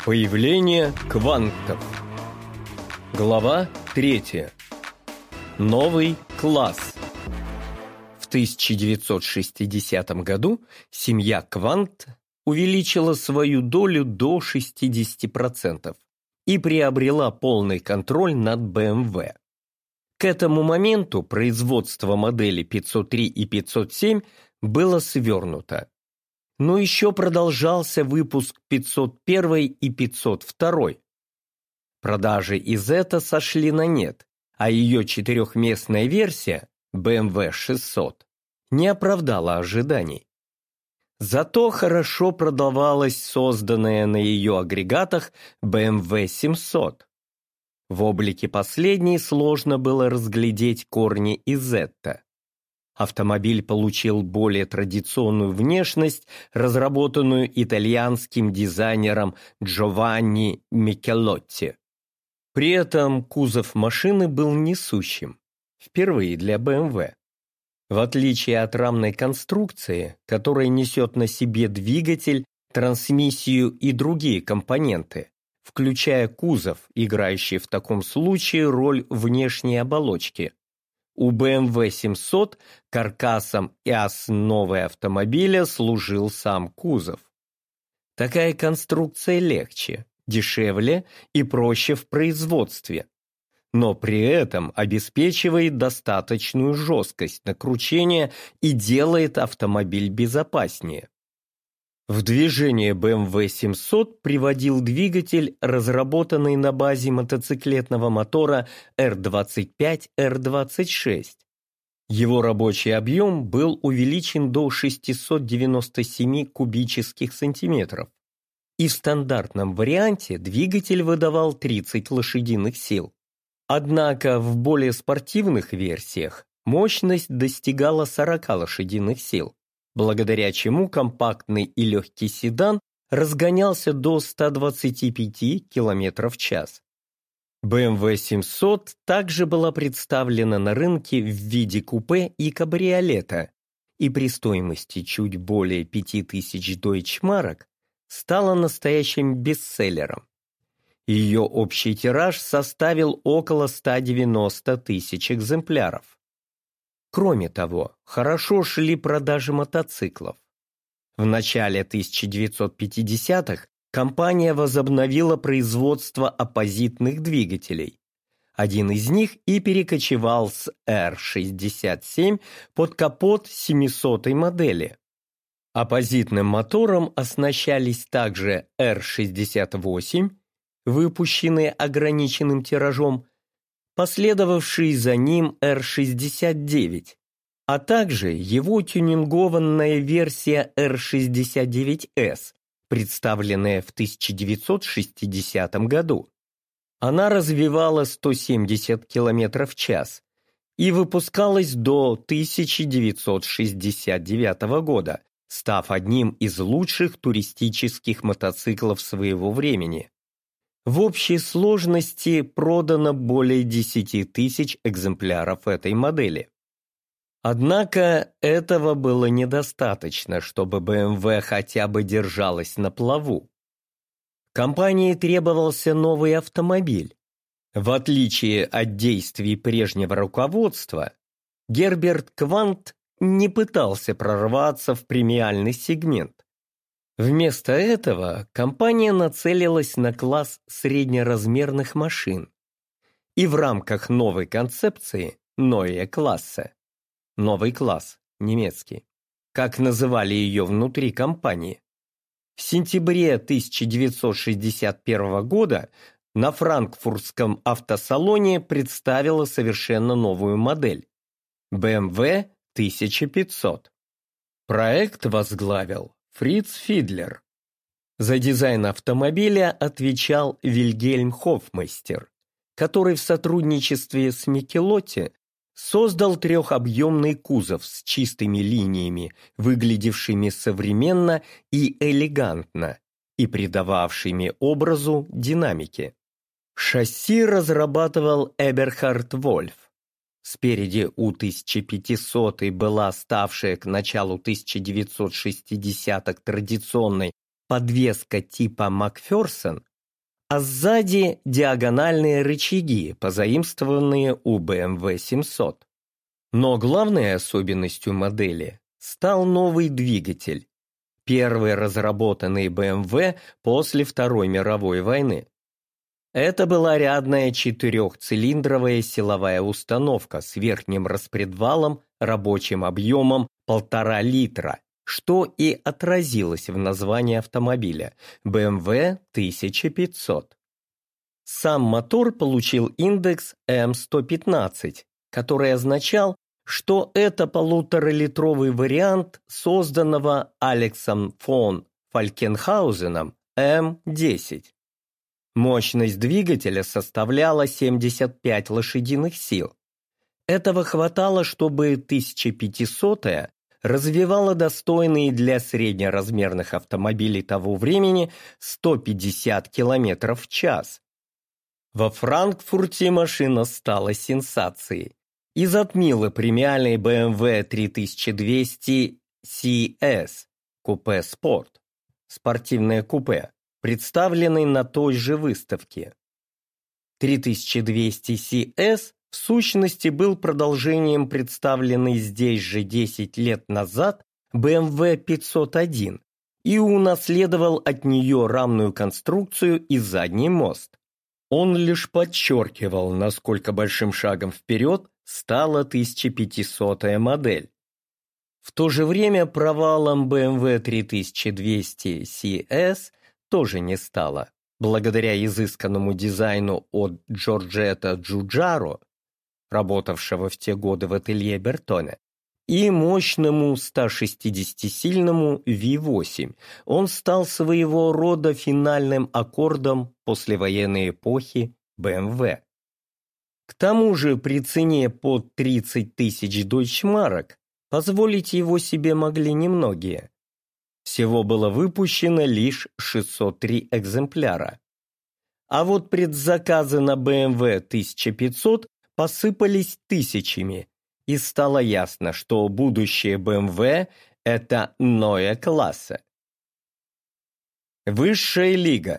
Появление квантов. Глава 3. Новый класс. В 1960 году семья Квант увеличила свою долю до 60% и приобрела полный контроль над BMW. К этому моменту производство моделей 503 и 507 было свернуто. Но еще продолжался выпуск 501 и 502. Продажи Z сошли на нет, а ее четырехместная версия BMW 600 не оправдала ожиданий. Зато хорошо продавалась созданная на ее агрегатах BMW 700. В облике последней сложно было разглядеть корни Z. Автомобиль получил более традиционную внешность, разработанную итальянским дизайнером Джованни Микелотти. При этом кузов машины был несущим, впервые для BMW. В отличие от рамной конструкции, которая несет на себе двигатель, трансмиссию и другие компоненты, включая кузов, играющий в таком случае роль внешней оболочки, у BMW 700 каркасом и основой автомобиля служил сам кузов. Такая конструкция легче, дешевле и проще в производстве, но при этом обеспечивает достаточную жесткость на кручение и делает автомобиль безопаснее. В движение BMW 700 приводил двигатель, разработанный на базе мотоциклетного мотора R25-R26. Его рабочий объем был увеличен до 697 кубических сантиметров, и в стандартном варианте двигатель выдавал 30 лошадиных сил. Однако в более спортивных версиях мощность достигала 40 лошадиных сил, благодаря чему компактный и легкий седан разгонялся до 125 км в час. BMW 700 также была представлена на рынке в виде купе и кабриолета, и при стоимости чуть более 5000 дойчмарок стала настоящим бестселлером. Ее общий тираж составил около 190 тысяч экземпляров. Кроме того, хорошо шли продажи мотоциклов. В начале 1950-х компания возобновила производство оппозитных двигателей. Один из них и перекочевал с R67 под капот 700-й модели. Оппозитным мотором оснащались также R68, выпущенные ограниченным тиражом, последовавший за ним R69, а также его тюнингованная версия R69S, представленная в 1960 году. Она развивала 170 км в час и выпускалась до 1969 года, став одним из лучших туристических мотоциклов своего времени. В общей сложности продано более 10 тысяч экземпляров этой модели. Однако этого было недостаточно, чтобы BMW хотя бы держалась на плаву. Компании требовался новый автомобиль. В отличие от действий прежнего руководства, Герберт Квант не пытался прорваться в премиальный сегмент. Вместо этого компания нацелилась на класс среднеразмерных машин и в рамках новой концепции Neue Klasse, новый класс, немецкий, как называли ее внутри компании, в сентябре 1961 года на франкфуртском автосалоне представила совершенно новую модель BMW 1500. Проект возглавил Фриц Фидлер. За дизайн автомобиля отвечал Вильгельм Хофмейстер, который в сотрудничестве с Микелотти создал трехобъемный кузов с чистыми линиями, выглядевшими современно и элегантно, и придававшими образу динамики. Шасси разрабатывал Эберхард Вольф. Спереди у 1500 была ставшая к началу 1960-х традиционной подвеска типа Макферсон, а сзади диагональные рычаги, позаимствованные у BMW 700. Но главной особенностью модели стал новый двигатель, первый разработанный BMW после Второй мировой войны. Это была рядная четырехцилиндровая силовая установка с верхним распредвалом рабочим объемом 1,5 литра, что и отразилось в названии автомобиля BMW 1500. Сам мотор получил индекс М115, который означал, что это 1,5-литровый вариант созданного Алексом фон Фалькенхаузеном М10. Мощность двигателя составляла 75 лошадиных сил. Этого хватало, чтобы 1500-я развивала достойные для среднеразмерных автомобилей того времени 150 км в час. Во Франкфурте машина стала сенсацией и затмила премиальный BMW 3200 CS купе «Спорт» спортивное купе, представленный на той же выставке. 3200 CS в сущности был продолжением представленной здесь же 10 лет назад BMW 501 и унаследовал от нее рамную конструкцию и задний мост. Он лишь подчеркивал, насколько большим шагом вперед стала 1500-я модель. В то же время провалом BMW 3200 CS тоже не стало, благодаря изысканному дизайну от Джорджетто Джуджаро, работавшего в те годы в ателье Бертоне, и мощному 160-сильному V8. Он стал своего рода финальным аккордом послевоенной эпохи BMW. К тому же при цене под 30 тысяч дойчмарок позволить его себе могли немногие. Всего было выпущено лишь 603 экземпляра. А вот предзаказы на BMW 1500 посыпались тысячами, и стало ясно, что будущее BMW – это Neue Klasse. Высшая лига.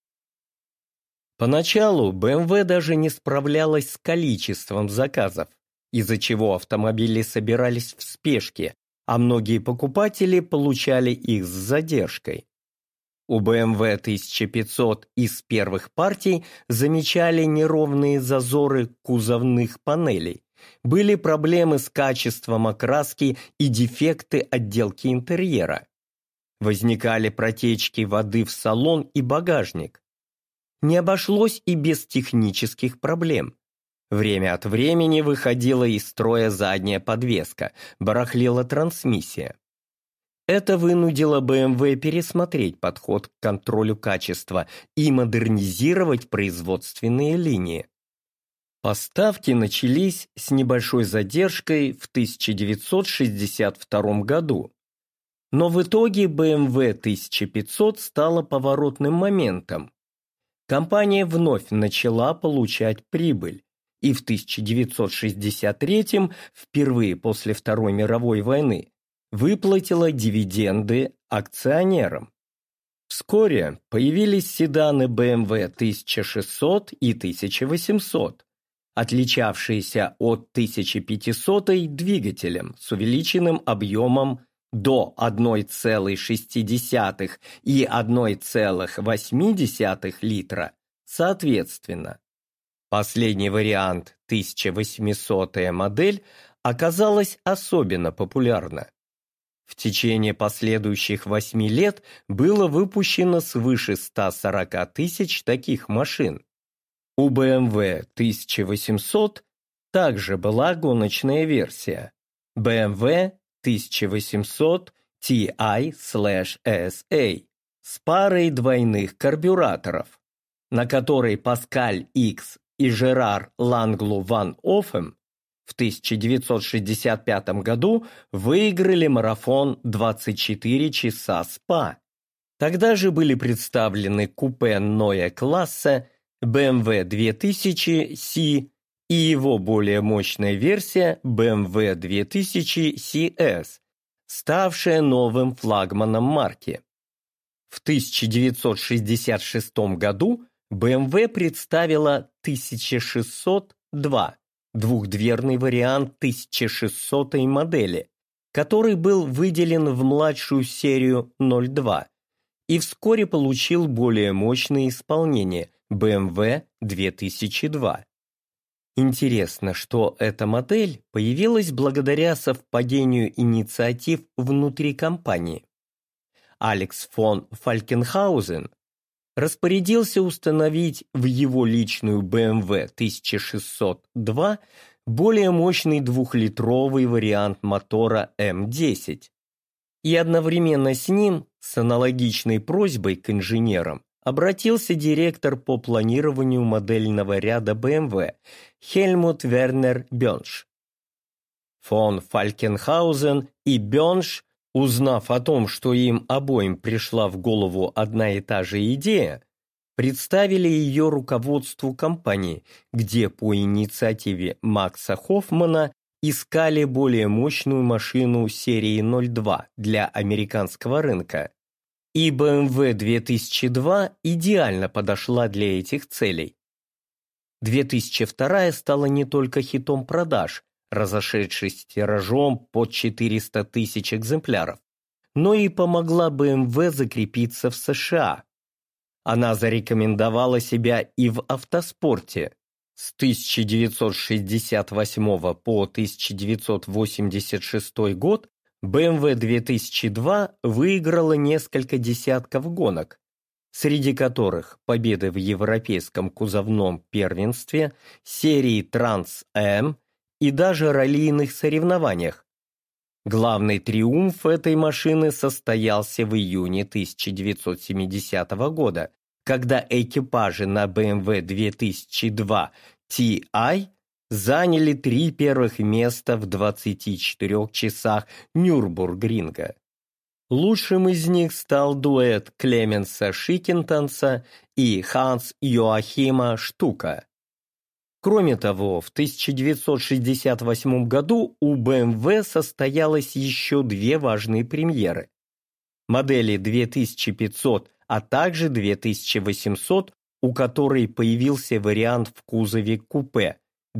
Поначалу BMW даже не справлялась с количеством заказов, из-за чего автомобили собирались в спешке, а многие покупатели получали их с задержкой. У BMW 1500 из первых партий замечали неровные зазоры кузовных панелей, были проблемы с качеством окраски и дефекты отделки интерьера. Возникали протечки воды в салон и багажник. Не обошлось и без технических проблем. Время от времени выходила из строя задняя подвеска, барахлила трансмиссия. Это вынудило BMW пересмотреть подход к контролю качества и модернизировать производственные линии. Поставки начались с небольшой задержкой в 1962 году. Но в итоге BMW 1500 стала поворотным моментом. Компания вновь начала получать прибыль, и в 1963 впервые после Второй мировой войны, выплатила дивиденды акционерам. Вскоре появились седаны BMW 1600 и 1800, отличавшиеся от 1500 двигателем с увеличенным объемом до 1,6 и 1,8 литра соответственно. Последний вариант, 1800-я модель, оказалась особенно популярна. В течение последующих 8 лет было выпущено свыше 140 тысяч таких машин. У BMW 1800 также была гоночная версия BMW 1800 Ti/SA с парой двойных карбюраторов, на которой Паскаль Икс и Жерар Ланглу ван Оффем в 1965 году выиграли марафон 24 часа СПА. Тогда же были представлены купе Neue Klasse, BMW 2000 C и его более мощная версия BMW 2000 CS, ставшая новым флагманом марки. В 1966 году BMW представила 1602, двухдверный вариант 1600 модели, который был выделен в младшую серию 02 и вскоре получил более мощное исполнение BMW 2002. Интересно, что эта модель появилась благодаря совпадению инициатив внутри компании. Алекс фон Фалькенхаузен распорядился установить в его личную BMW 1602 более мощный двухлитровый вариант мотора М10. И одновременно с ним, с аналогичной просьбой к инженерам, обратился директор по планированию модельного ряда BMW Хельмут Вернер Бёнш. Фон Фалькенхаузен и Бёнш, узнав о том, что им обоим пришла в голову одна и та же идея, представили ее руководству компании, где по инициативе Макса Хоффмана искали более мощную машину серии 02 для американского рынка. И BMW 2002 идеально подошла для этих целей. 2002 стала не только хитом продаж, разошедшись тиражом под 400 тысяч экземпляров, но и помогла BMW закрепиться в США. Она зарекомендовала себя и в автоспорте. С 1968 по 1986 год BMW 2002 выиграла несколько десятков гонок, среди которых победы в Европейском кузовном первенстве, серии Транс-М и даже раллийных соревнованиях. Главный триумф этой машины состоялся в июне 1970 года, когда экипажи на BMW 2002 Ti заняли 3 первых места в 24 часах Нюрбургринга. Лучшим из них стал дуэт Клеменса Шикентанса и Ханс Йоахима Штука. Кроме того, в 1968 году у BMW состоялось еще 2 важные премьеры. Модели 2500, а также 2800, у которой появился вариант в кузове купе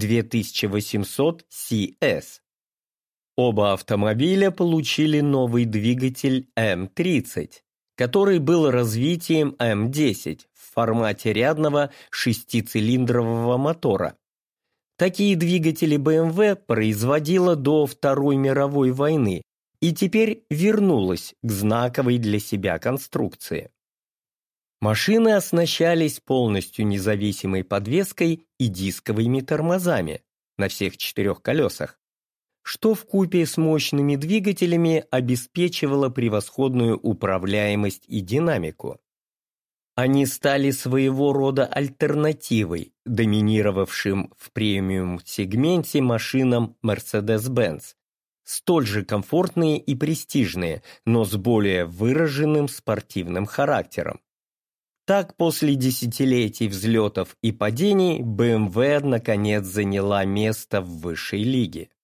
2800 CS. Оба автомобиля получили новый двигатель М30, который был развитием М10 в формате рядного 6-цилиндрового мотора. Такие двигатели BMW производила до Второй мировой войны и теперь вернулась к знаковой для себя конструкции. Машины оснащались полностью независимой подвеской и дисковыми тормозами на всех 4 колесах, что вкупе с мощными двигателями обеспечивало превосходную управляемость и динамику. Они стали своего рода альтернативой доминировавшим в премиум-сегменте машинам Mercedes-Benz, столь же комфортные и престижные, но с более выраженным спортивным характером. Так, после десятилетий взлетов и падений, BMW наконец заняла место в высшей лиге.